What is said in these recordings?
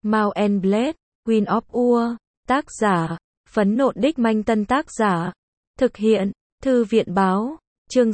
Mount and Blade, Queen of Ur, tác giả, Phấn Nộn Đích Manh Tân tác giả, thực hiện, Thư viện báo, chương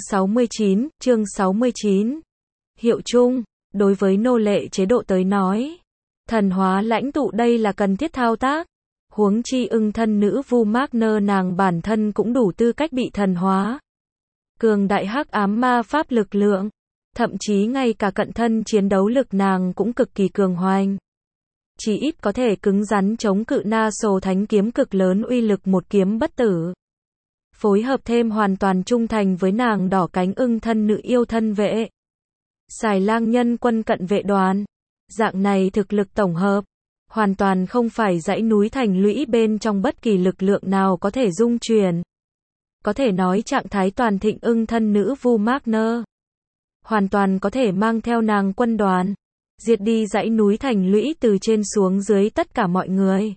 69. Hiệu chung, đối với nô lệ chế độ tới nói, thần hóa lãnh tụ đây là cần thiết thao tác, huống chi ưng thân nữ Vu Magner nàng bản thân cũng đủ tư cách bị thần hóa. Cường đại hắc ám ma pháp lực lượng, thậm chí ngay cả cận thân chiến đấu lực nàng cũng cực kỳ cường hoành. Chỉ ít có thể cứng rắn chống cự na sồ thánh kiếm cực lớn uy lực một kiếm bất tử. Phối hợp thêm hoàn toàn trung thành với nàng đỏ cánh ưng thân nữ yêu thân vệ. Xài lang nhân quân cận vệ đoàn. Dạng này thực lực tổng hợp, hoàn toàn không phải dãy núi thành lũy bên trong bất kỳ lực lượng nào có thể dung chuyển. Có thể nói trạng thái toàn thịnh ưng thân nữ Vu Magner. Hoàn toàn có thể mang theo nàng quân đoàn, diệt đi dãy núi thành lũy từ trên xuống dưới tất cả mọi người.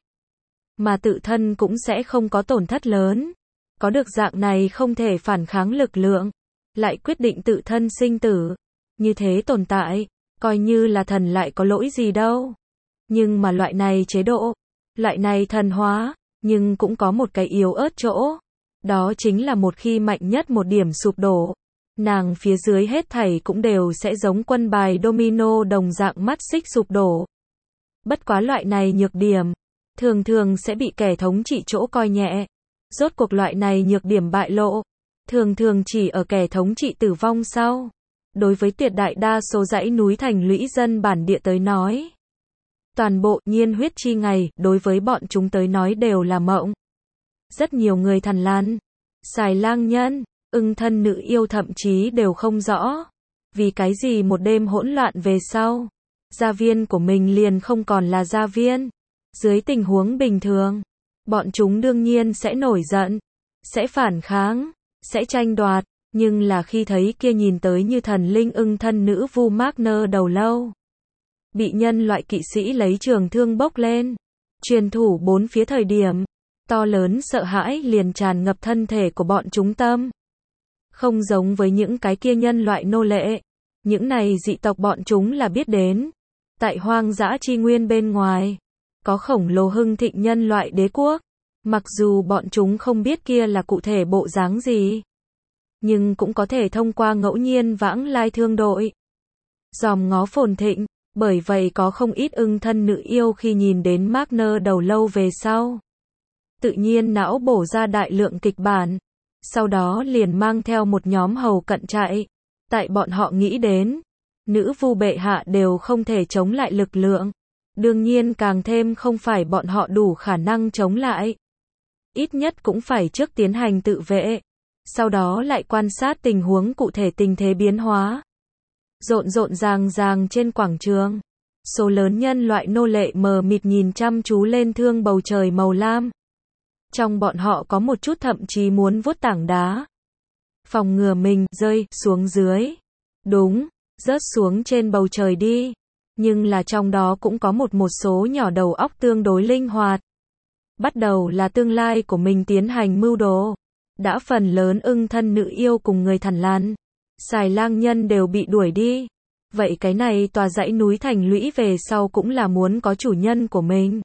Mà tự thân cũng sẽ không có tổn thất lớn. Có được dạng này không thể phản kháng lực lượng, lại quyết định tự thân sinh tử. Như thế tồn tại, coi như là thần lại có lỗi gì đâu. Nhưng mà loại này chế độ, loại này thần hóa, nhưng cũng có một cái yếu ớt chỗ. Đó chính là một khi mạnh nhất một điểm sụp đổ, nàng phía dưới hết thảy cũng đều sẽ giống quân bài domino đồng dạng mắt xích sụp đổ. Bất quá loại này nhược điểm, thường thường sẽ bị kẻ thống trị chỗ coi nhẹ. Rốt cuộc loại này nhược điểm bại lộ, thường thường chỉ ở kẻ thống trị tử vong sau. Đối với tuyệt đại đa số dãy núi thành lũy dân bản địa tới nói, toàn bộ nhiên huyết chi ngày, đối với bọn chúng tới nói đều là mộng. Rất nhiều người thằn lằn, xài lang nhân, ưng thân nữ yêu thậm chí đều không rõ, vì cái gì một đêm hỗn loạn về sau, gia viên của mình liền không còn là gia viên. Dưới tình huống bình thường, bọn chúng đương nhiên sẽ nổi giận, sẽ phản kháng, sẽ tranh đoạt, nhưng là khi thấy kia nhìn tới như thần linh ưng thân nữ Vu Magner đầu lâu, bị nhân loại kỵ sĩ lấy trường thương bốc lên, truyền thủ bốn phía thời điểm, to lớn sợ hãi liền tràn ngập thân thể của bọn chúng tâm. Không giống với những cái kia nhân loại nô lệ, những này dị tộc bọn chúng là biết đến. Tại hoang dã chi nguyên bên ngoài, có khổng lồ hưng thịnh nhân loại đế quốc, mặc dù bọn chúng không biết kia là cụ thể bộ dáng gì, nhưng cũng có thể thông qua ngẫu nhiên vãng lai thương đội, dòm ngó phồn thịnh, bởi vậy có không ít ưng thân nữ yêu khi nhìn đến Magner đầu lâu về sau, tự nhiên não bổ ra đại lượng kịch bản, sau đó liền mang theo một nhóm hầu cận chạy. Tại bọn họ nghĩ đến, nữ Vu bệ hạ đều không thể chống lại lực lượng, đương nhiên càng thêm không phải bọn họ đủ khả năng chống lại. Ít nhất cũng phải trước tiến hành tự vệ, sau đó lại quan sát tình huống cụ thể tình thế biến hóa. Rộn rộn ràng trên quảng trường, số lớn nhân loại nô lệ mờ mịt nhìn chăm chú lên thương bầu trời màu lam. Trong bọn họ có một chút thậm chí muốn vuốt tảng đá, phòng ngừa mình rơi xuống dưới. Đúng, rớt xuống trên bầu trời đi. Nhưng là trong đó cũng có một số nhỏ đầu óc tương đối linh hoạt. Bắt đầu là tương lai của mình tiến hành mưu đồ. Đã phần lớn ưng thân nữ yêu cùng người thằn lằn, xài lang nhân đều bị đuổi đi. Vậy cái này tòa dãy núi thành lũy về sau cũng là muốn có chủ nhân của mình.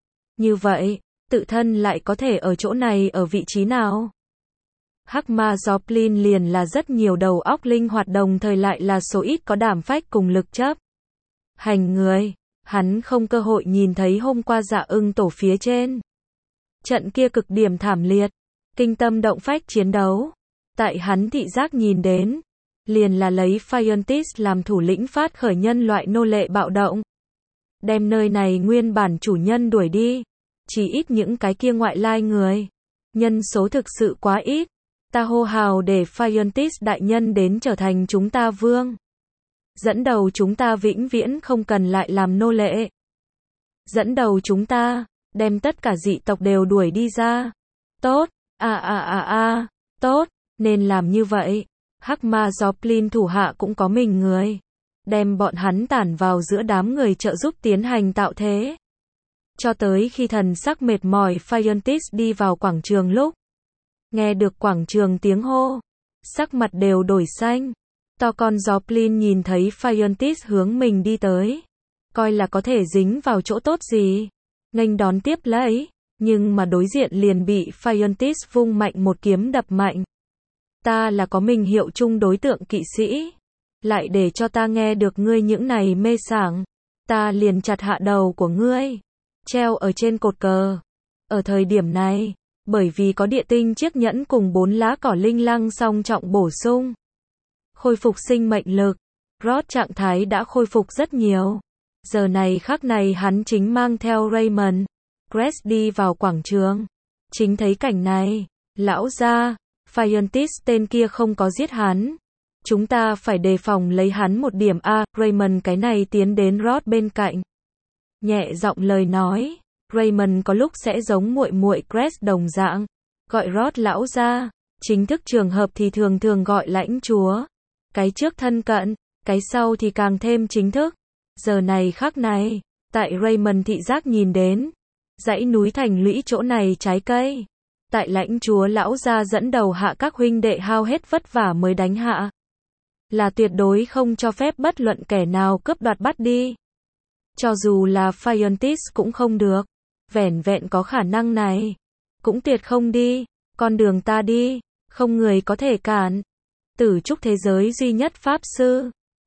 Như vậy, tự thân lại có thể ở chỗ này ở vị trí nào? Hắc ma Joplin liền là rất nhiều đầu óc linh hoạt đồng thời lại là số ít có đảm phách cùng lực chấp hành người. Hắn không cơ hội nhìn thấy hôm qua Dạ Ưng tổ phía trên trận kia cực điểm thảm liệt, kinh tâm động phách chiến đấu. Tại hắn thị giác nhìn đến, liền là lấy Phiontis làm thủ lĩnh phát khởi nhân loại nô lệ bạo động, đem nơi này nguyên bản chủ nhân đuổi đi. Chỉ ít những cái kia ngoại lai người, nhân số thực sự quá ít. Ta hô hào để Phiontis đại nhân đến trở thành chúng ta vương. Dẫn đầu chúng ta vĩnh viễn không cần lại làm nô lệ. Dẫn đầu chúng ta, đem tất cả dị tộc đều đuổi đi ra. Tốt, tốt, nên làm như vậy. Hắc ma Joplin thủ hạ cũng có mình người. Đem bọn hắn tản vào giữa đám người trợ giúp tiến hành tạo thế. Cho tới khi thần sắc mệt mỏi Phiontis đi vào quảng trường lúc, nghe được quảng trường tiếng hô, sắc mặt đều đổi xanh. To con Joplin nhìn thấy Phiontis hướng mình đi tới, coi là có thể dính vào chỗ tốt gì. Nghênh đón tiếp lấy, nhưng mà đối diện liền bị Phiontis vung mạnh một kiếm đập mạnh. Ta là có mình hiệu chung đối tượng kỵ sĩ. Lại để cho ta nghe được ngươi những này mê sảng. Ta liền chặt hạ đầu của ngươi. Treo ở trên cột cờ. Ở thời điểm này, bởi vì có địa tinh chiếc nhẫn cùng 4 lá cỏ linh lăng song trọng bổ sung. Khôi phục sinh mệnh lực. Rod trạng thái đã khôi phục rất nhiều. Giờ này khắc này hắn chính mang theo Raymond, Crest đi vào quảng trường. Chính thấy cảnh này, lão gia, Phiontis tên kia không có giết hắn. Chúng ta phải đề phòng lấy hắn một điểm A. Raymond cái này tiến đến Rod bên cạnh. Nhẹ giọng lời nói, Raymond có lúc sẽ giống muội muội Crest đồng dạng, gọi Rod lão gia, chính thức trường hợp thì thường thường gọi lãnh chúa. Cái trước thân cận, cái sau thì càng thêm chính thức. Giờ này khắc này, tại Raymond thị giác nhìn đến, dãy núi thành lũy chỗ này trái cây. Tại lãnh chúa lão gia dẫn đầu hạ các huynh đệ hao hết vất vả mới đánh hạ. Là tuyệt đối không cho phép bất luận kẻ nào cướp đoạt bắt đi. Cho dù là Phiontis cũng không được. Vẻn vẹn có khả năng này. Cũng tuyệt không đi. Con đường ta đi, không người có thể cản. Tử trúc thế giới duy nhất pháp sư.